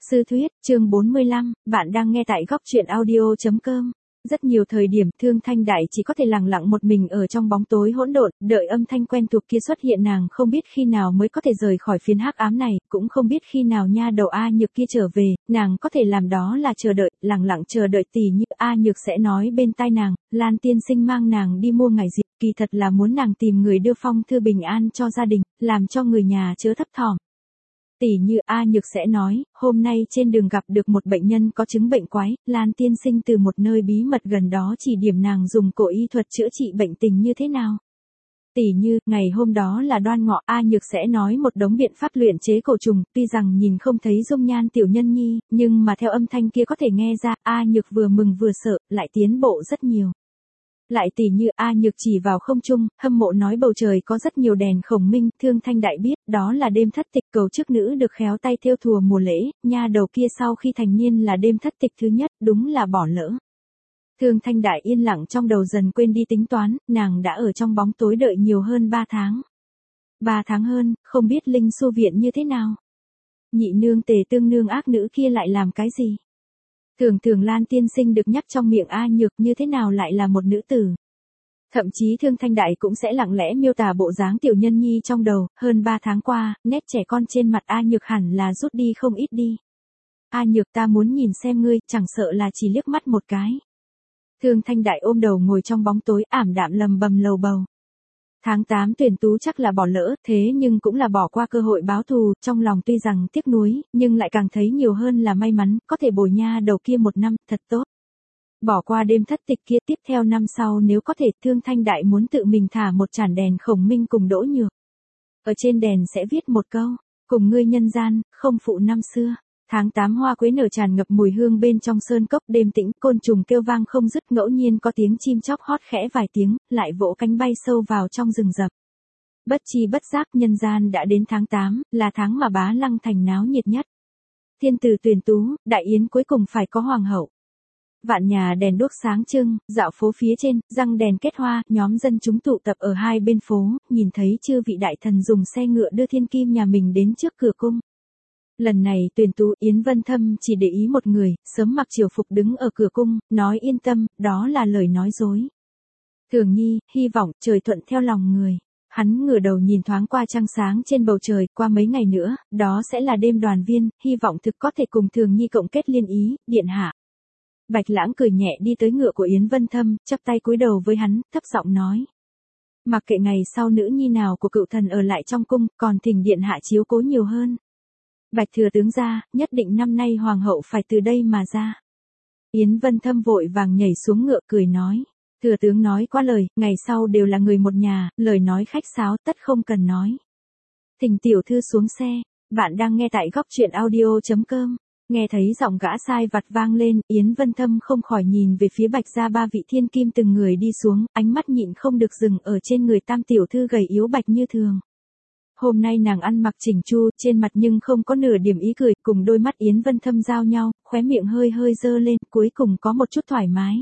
Sư thuyết, chương 45, bạn đang nghe tại góc truyện audio.com. Rất nhiều thời điểm Thương Thanh Đại chỉ có thể lặng lặng một mình ở trong bóng tối hỗn độn, đợi âm thanh quen thuộc kia xuất hiện. Nàng không biết khi nào mới có thể rời khỏi phiến hắc ám này, cũng không biết khi nào nha đầu A Nhược kia trở về, nàng có thể làm đó là chờ đợi, lặng lặng chờ đợi tỷ như A Nhược sẽ nói bên tai nàng, Lan tiên sinh mang nàng đi mua ngải diệp, kỳ thật là muốn nàng tìm người đưa phong thư bình an cho gia đình, làm cho người nhà chớ thấp thỏm. Tỷ như A Nhược sẽ nói, hôm nay trên đường gặp được một bệnh nhân có chứng bệnh quái, Lan tiên sinh từ một nơi bí mật gần đó chỉ điểm nàng dùng cổ y thuật chữa trị bệnh tình như thế nào. Tỷ như, ngày hôm đó là Đoan Ngọ, A Nhược sẽ nói một đống biện pháp luyện chế cổ trùng, tuy rằng nhìn không thấy dung nhan tiểu nhân nhi, nhưng mà theo âm thanh kia có thể nghe ra, A Nhược vừa mừng vừa sợ, lại tiến bộ rất nhiều. Lại tỷ như A Nhược chỉ vào không trung, hâm mộ nói bầu trời có rất nhiều đèn khổng minh, Thương Thanh Đại biết, đó là đêm thất tịch, cầu chức nữ được khéo tay thêu thùa mùa lễ, nha đầu kia sau khi thành niên là đêm thất tịch thứ nhất, đúng là bỏ lỡ. Thương Thanh Đại yên lặng trong đầu dần quên đi tính toán, nàng đã ở trong bóng tối đợi nhiều hơn 3 tháng. 3 tháng hơn, không biết Linh Xu viện như thế nào. Nhị nương Tề Tương nương ác nữ kia lại làm cái gì? Thường thường Lan tiên sinh được nhắc trong miệng A Nhược như thế nào lại là một nữ tử. Thậm chí Thương Thanh Đại cũng sẽ lặng lẽ miêu tả bộ dáng tiểu nhân nhi trong đầu, hơn 3 tháng qua, nét trẻ con trên mặt A Nhược hẳn là rút đi không ít đi. A Nhược ta muốn nhìn xem ngươi, chẳng sợ là chỉ liếc mắt một cái. Thương Thanh Đại ôm đầu ngồi trong bóng tối ảm đạm lầm bầm lầu bầu. Tháng 8 tuyển tú chắc là bỏ lỡ, thế nhưng cũng là bỏ qua cơ hội báo thù, trong lòng tuy rằng tiếc nuối, nhưng lại càng thấy nhiều hơn là may mắn, có thể bồi nha đầu kia 1 năm, thật tốt. Bỏ qua đêm thất tịch kia, tiếp theo năm sau nếu có thể, Thương Thanh Đại muốn tự mình thả một chản đèn khổng minh cùng Đỗ Nhược. Ở trên đèn sẽ viết một câu, cùng ngươi nhân gian, không phụ năm xưa. Tháng 8 hoa quế nở tràn ngập mùi hương bên trong sơn cốc, đêm tĩnh, côn trùng kêu vang không dứt, ngẫu nhiên có tiếng chim chóc hót khẽ vài tiếng, lại vỗ cánh bay sâu vào trong rừng rậm. Bất chi bất giác nhân gian đã đến tháng 8, là tháng mà Bá Lăng thành náo nhiệt nhất. Thiên tử tuyển tú, đại yến cuối cùng phải có hoàng hậu. Vạn nhà đèn đuốc sáng trưng, dạo phố phía trên, răng đèn kết hoa, nhóm dân chúng tụ tập ở hai bên phố, nhìn thấy chư vị đại thần dùng xe ngựa đưa thiên kim nhà mình đến trước cửa cung. Lần này tuyển tú Yến Vân Thâm chỉ để ý một người, sớm mặc triều phục đứng ở cửa cung, nói yên tâm, đó là lời nói dối. Thường Nhi, hy vọng trời thuận theo lòng người. Hắn ngửa đầu nhìn thoáng qua trăng sáng trên bầu trời, qua mấy ngày nữa, đó sẽ là đêm đoàn viên, hy vọng thực có thể cùng Thường Nhi cộng kết liên ý, điện hạ. Bạch Lãng cười nhẹ đi tới ngựa của Yến Vân Thâm, chắp tay cúi đầu với hắn, thấp giọng nói. Mặc kệ ngày sau nữ nhi nào của cựu thần ở lại trong cung, còn thỉnh điện hạ chiếu cố nhiều hơn. Bạch thừa tướng ra, nhất định năm nay hoàng hậu phải từ đây mà ra. Yến Vân Thâm vội vàng nhảy xuống ngựa cười nói. Thừa tướng nói quá lời, ngày sau đều là người một nhà, lời nói khách sáo tất không cần nói. Thỉnh tiểu thư xuống xe, bạn đang nghe tại góc truyện audio.com. Nghe thấy giọng gã sai vặt vang lên, Yến Vân Thâm không khỏi nhìn về phía Bạch gia 3 vị thiên kim từng người đi xuống, ánh mắt nhịn không được dừng ở trên người tam tiểu thư gầy yếu Bạch Như Thường. Hôm nay nàng ăn mặc chỉnh chu, trên mặt nhưng không có nửa điểm ý cười, cùng đôi mắt Yến Vân Thâm giao nhau, khóe miệng hơi hơi dơ lên, cuối cùng có một chút thoải mái.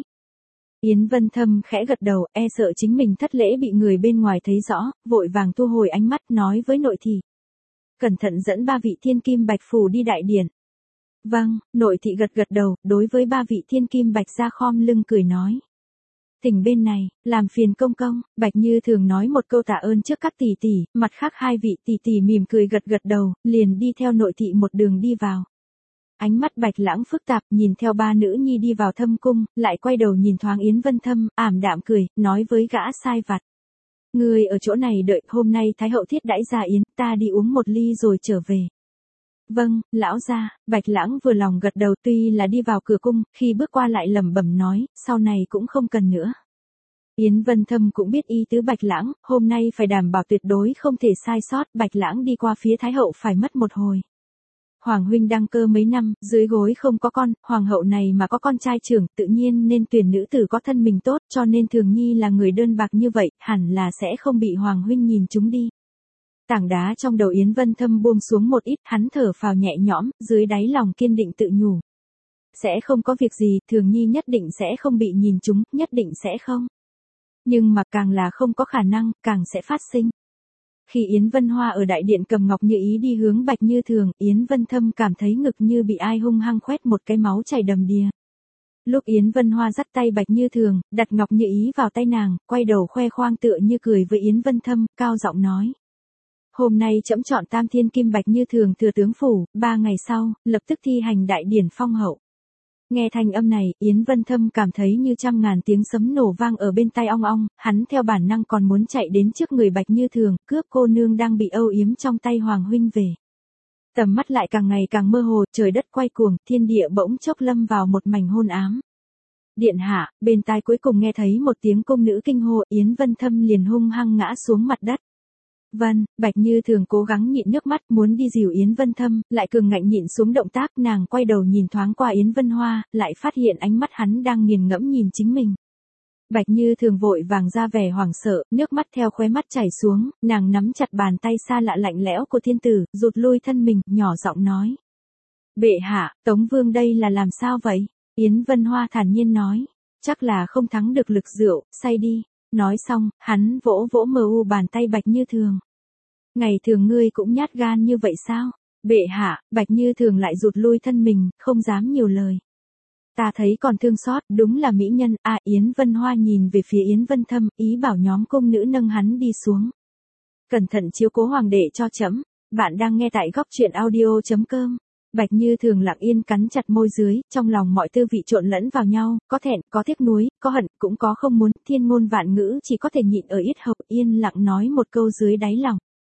Yến Vân Thâm khẽ gật đầu, e sợ chính mình thất lễ bị người bên ngoài thấy rõ, vội vàng thu hồi ánh mắt nói với nội thị. Cẩn thận dẫn 3 vị thiên kim Bạch phủ đi đại điện. Vâng, nội thị gật gật đầu, đối với 3 vị thiên kim Bạch gia khom lưng cười nói. Thỉnh bên này, làm phiền công công, Bạch Như Thường nói một câu tạ ơn trước các tỷ tỷ, mặt khác 2 vị tỷ tỷ mỉm cười gật gật đầu, liền đi theo nội thị một đường đi vào. Ánh mắt Bạch Lãng phức tạp, nhìn theo 3 nữ nhi đi vào thâm cung, lại quay đầu nhìn thoáng Yến Vân Thâm, ảm đạm cười, nói với gã sai vặt. Người ở chỗ này đợi, hôm nay Thái hậu thiết đãi gia yến, ta đi uống một ly rồi trở về. Vâng, lão gia, Bạch Lãng vừa lòng gật đầu, tuy là đi vào cửa cung, khi bước qua lại lẩm bẩm nói, sau này cũng không cần nữa. Yến Vân Thâm cũng biết ý tứ Bạch Lãng, hôm nay phải đảm bảo tuyệt đối không thể sai sót, Bạch Lãng đi qua phía Thái hậu phải mất một hồi. Hoàng huynh đăng cơ mấy năm, dưới gối không có con, hoàng hậu này mà có con trai trưởng, tự nhiên nên tuyển nữ tử có thân mình tốt, cho nên Thường Nhi là người đơn bạc như vậy, hẳn là sẽ không bị hoàng huynh nhìn chúng đi. Tảng đá trong đầu Yến Vân Thâm buông xuống một ít, hắn thở phào nhẹ nhõm, dưới đáy lòng kiên định tự nhủ. Sẽ không có việc gì, Thường Nhi nhất định sẽ không bị nhìn chúng, nhất định sẽ không. Nhưng mà càng là không có khả năng, càng sẽ phát sinh. Khi Yến Vân Hoa ở đại điện cầm ngọc như ý đi hướng Bạch Như Thường, Yến Vân Thâm cảm thấy ngực như bị ai hung hăng khoét một cái, máu chảy đầm đìa. Lúc Yến Vân Hoa dắt tay Bạch Như Thường, đặt ngọc như ý vào tay nàng, quay đầu khoe khoang tựa như cười với Yến Vân Thâm, cao giọng nói. Hôm nay trẫm chọn Tam Thiên Kim Bạch Như Thường thừa tướng phủ, 3 ngày sau, lập tức thi hành đại điển phong hậu. Nghe thanh âm này, Yến Vân Thâm cảm thấy như trăm ngàn tiếng sấm nổ vang ở bên tai ong ong, hắn theo bản năng còn muốn chạy đến trước người Bạch Như Thường, cướp cô nương đang bị âu yếm trong tay Hoàng huynh về. Tầm mắt lại càng ngày càng mơ hồ, trời đất quay cuồng, thiên địa bỗng chốc lâm vào một mảnh hôn ám. Điện hạ, bên tai cuối cùng nghe thấy một tiếng cung nữ kinh hô, Yến Vân Thâm liền hung hăng ngã xuống mặt đất. Vân, Bạch Như Thường cố gắng nhịn nước mắt muốn đi dìu Yến Vân Thâm, lại cường ngạnh nhịn xuống động tác, nàng quay đầu nhìn thoáng qua Yến Vân Hoa, lại phát hiện ánh mắt hắn đang nghiền ngẫm nhìn chính mình. Bạch Như Thường vội vàng ra vẻ hoảng sợ, nước mắt theo khóe mắt chảy xuống, nàng nắm chặt bàn tay xa lạ lạnh lẽo của thiên tử, rụt lui thân mình, nhỏ giọng nói. Bệ hạ, Tống Vương đây là làm sao vậy? Yến Vân Hoa thản nhiên nói, chắc là không thắng được lực rượu, say đi. Nói xong, hắn vỗ vỗ mờ u bàn tay Bạch Như Thường. Ngày thường ngươi cũng nhát gan như vậy sao? Bệ hạ, Bạch Như Thường lại rụt lui thân mình, không dám nhiều lời. Ta thấy còn thương xót, đúng là mỹ nhân. Yến Vân Hoa nhìn về phía Yến Vân Thâm, ý bảo nhóm cung nữ nâng hắn đi xuống. Cẩn thận chiếu cố hoàng đệ cho trẫm. Bạn đang nghe tại góc truyện audio.com. Bạch Như Thường lặng yên cắn chặt môi dưới, trong lòng mọi tư vị trộn lẫn vào nhau, có thẹn, có tiếc nuối, có hận, cũng có không muốn, thiên ngôn vạn ngữ chỉ có thể nhịn ở yết hầu, yên lặng nói một câu dưới đáy lòng.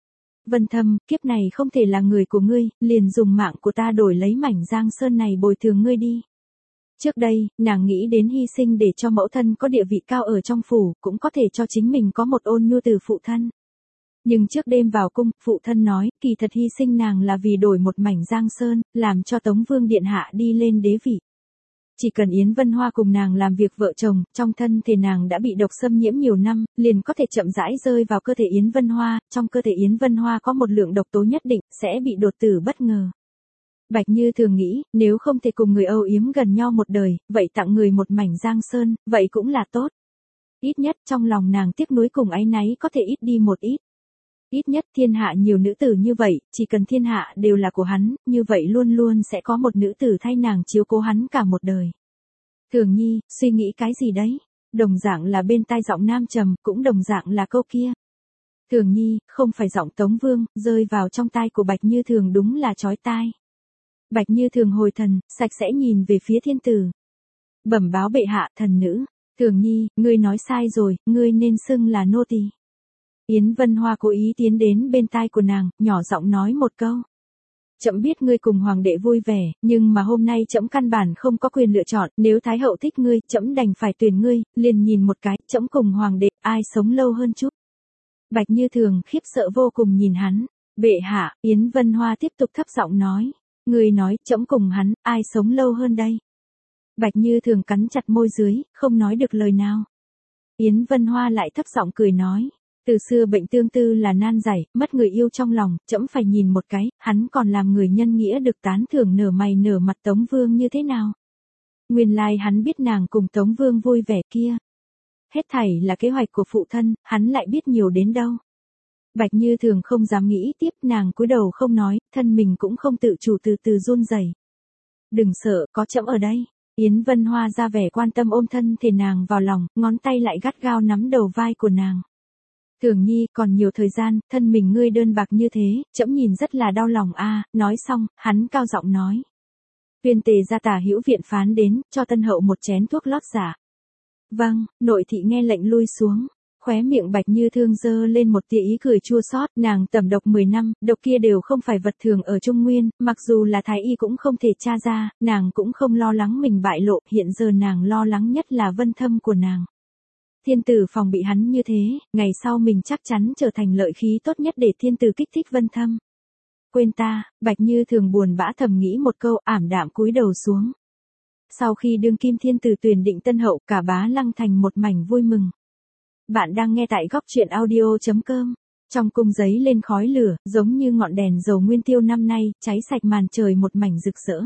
Vân Thâm, kiếp này không thể là người của ngươi, liền dùng mạng của ta đổi lấy mảnh giang sơn này bồi thường ngươi đi. Trước đây, nàng nghĩ đến hy sinh để cho mẫu thân có địa vị cao ở trong phủ, cũng có thể cho chính mình có một ôn nhu từ phụ thân. Nhưng trước đêm vào cung, phụ thân nói, kỳ thật hy sinh nàng là vì đổi một mảnh giang sơn, làm cho Tống Vương Điện Hạ đi lên đế vị. Chỉ cần Yến Vân Hoa cùng nàng làm việc vợ chồng, trong thân thể nàng đã bị độc xâm nhiễm nhiều năm, liền có thể chậm rãi rơi vào cơ thể Yến Vân Hoa, trong cơ thể Yến Vân Hoa có một lượng độc tố nhất định, sẽ bị đột tử bất ngờ. Bạch Như Thường nghĩ, nếu không thể cùng người âu yếm gần nhau một đời, vậy tặng người một mảnh giang sơn, vậy cũng là tốt. Ít nhất trong lòng nàng tiếc nuối cùng áy náy có thể ít đi một ít. Ít nhất thiên hạ nhiều nữ tử như vậy, chỉ cần thiên hạ đều là của hắn, như vậy luôn luôn sẽ có một nữ tử thay nàng chiếu cố hắn cả một đời. Thường Nhi, suy nghĩ cái gì đấy? Đồng dạng là bên tai giọng nam trầm, cũng đồng dạng là câu kia. Thường Nhi, không phải giọng Tống Vương, rơi vào trong tai của Bạch Như Thường đúng là chói tai. Bạch Như Thường hồi thần, sạch sẽ nhìn về phía thiên tử. Bẩm báo bệ hạ, thần nữ. Thường Nhi, ngươi nói sai rồi, ngươi nên xưng là nô tỳ. Yến Vân Hoa cố ý tiến đến bên tai của nàng, nhỏ giọng nói một câu. Trẫm biết ngươi cùng hoàng đệ vui vẻ, nhưng mà hôm nay trẫm căn bản không có quyền lựa chọn, nếu thái hậu thích ngươi, trẫm đành phải tuyển ngươi, liền nhìn một cái, trẫm cùng hoàng đệ, ai sống lâu hơn chút. Bạch Như Thường khiếp sợ vô cùng nhìn hắn. Bệ hạ, Yến Vân Hoa tiếp tục thấp giọng nói. Ngươi nói, trẫm cùng hắn, ai sống lâu hơn đây? Bạch Như Thường cắn chặt môi dưới, không nói được lời nào. Yến Vân Hoa lại thấp giọng cười nói. Từ xưa bệnh tương tư là nan giải, mất người yêu trong lòng, trẫm phải nhìn một cái, hắn còn làm người nhân nghĩa được tán thưởng nở mày nở mặt Tống Vương như thế nào. Nguyên lai hắn biết nàng cùng Tống Vương vui vẻ kia. Hết thảy là kế hoạch của phụ thân, hắn lại biết nhiều đến đâu. Bạch Như Thường không dám nghĩ tiếp, nàng cúi đầu không nói, thân mình cũng không tự chủ từ từ run rẩy. Đừng sợ, có trẫm ở đây. Yến Vân Hoa ra vẻ quan tâm ôm thân thể nàng vào lòng, ngón tay lại gắt gao nắm đầu vai của nàng. Thường Nhi, còn nhiều thời gian, thân mình ngươi đơn bạc như thế, trẫm nhìn rất là đau lòng nói xong, hắn cao giọng nói. Tuyên tề gia Tả Hữu viện phán đến, cho tân hậu một chén thuốc lót giả. Vâng, nội thị nghe lệnh lui xuống. Khóe miệng Bạch Như Thương giơ lên một tia ý cười chua xót, nàng tẩm độc 10 năm, độc kia đều không phải vật thường ở Trung Nguyên, mặc dù là thái y cũng không thể tra ra, nàng cũng không lo lắng mình bại lộ, hiện giờ nàng lo lắng nhất là Vân Thâm của nàng. Thiên tử phòng bị hắn như thế, ngày sau mình chắc chắn trở thành lợi khí tốt nhất để thiên tử kích thích Vân Thâm. Quên ta, Bạch Như Thường buồn bã thầm nghĩ một câu, ảm đạm cúi đầu xuống. Sau khi đương kim thiên tử tuyển định tân hậu, cả Bá Lăng thành một mảnh vui mừng. Bạn đang nghe tại góc truyện audio.com. Trong cung giấy lên khói lửa, giống như ngọn đèn dầu nguyên tiêu năm nay, cháy sạch màn trời một mảnh rực rỡ.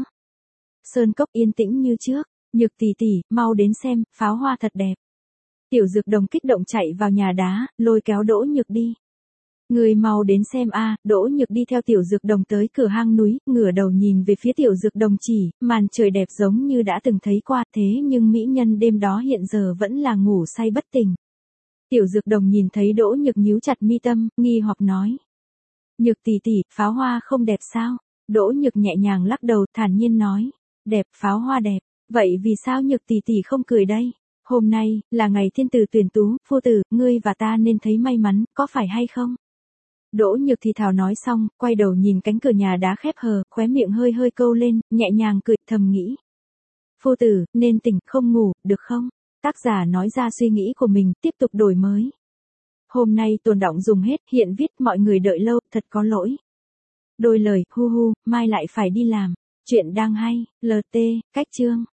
Sơn cốc yên tĩnh như trước, Nhược tỷ tỷ, mau đến xem, pháo hoa thật đẹp. Tiểu Dược Đồng kích động chạy vào nhà đá, lôi kéo Đỗ Nhược đi. Người mau đến xem a. Đỗ Nhược đi theo Tiểu Dược Đồng tới cửa hang núi, ngửa đầu nhìn về phía Tiểu Dược Đồng chỉ, màn trời đẹp giống như đã từng thấy qua, thế nhưng mỹ nhân đêm đó hiện giờ vẫn là ngủ say bất tỉnh. Tiểu Dược Đồng nhìn thấy Đỗ Nhược nhíu chặt mi tâm, nghi hoặc nói. Nhược tỷ tỷ, pháo hoa không đẹp sao? Đỗ Nhược nhẹ nhàng lắc đầu, thản nhiên nói. Đẹp, pháo hoa đẹp. Vậy vì sao Nhược tỷ tỷ không cười đây? Hôm nay, là ngày thiên tử tuyển tú, phu tử, ngươi và ta nên thấy may mắn, có phải hay không? Đỗ Nhược thì thào nói xong, quay đầu nhìn cánh cửa nhà đá khép hờ, khóe miệng hơi hơi câu lên, nhẹ nhàng cười, thầm nghĩ. Phu tử, nên tỉnh, không ngủ, được không? Tác giả nói ra suy nghĩ của mình, tiếp tục đổi mới. Hôm nay tồn đọng dùng hết, hiện viết mọi người đợi lâu, thật có lỗi. Đôi lời, hu hu, mai lại phải đi làm. Chuyện đang hay, LT, cách chương.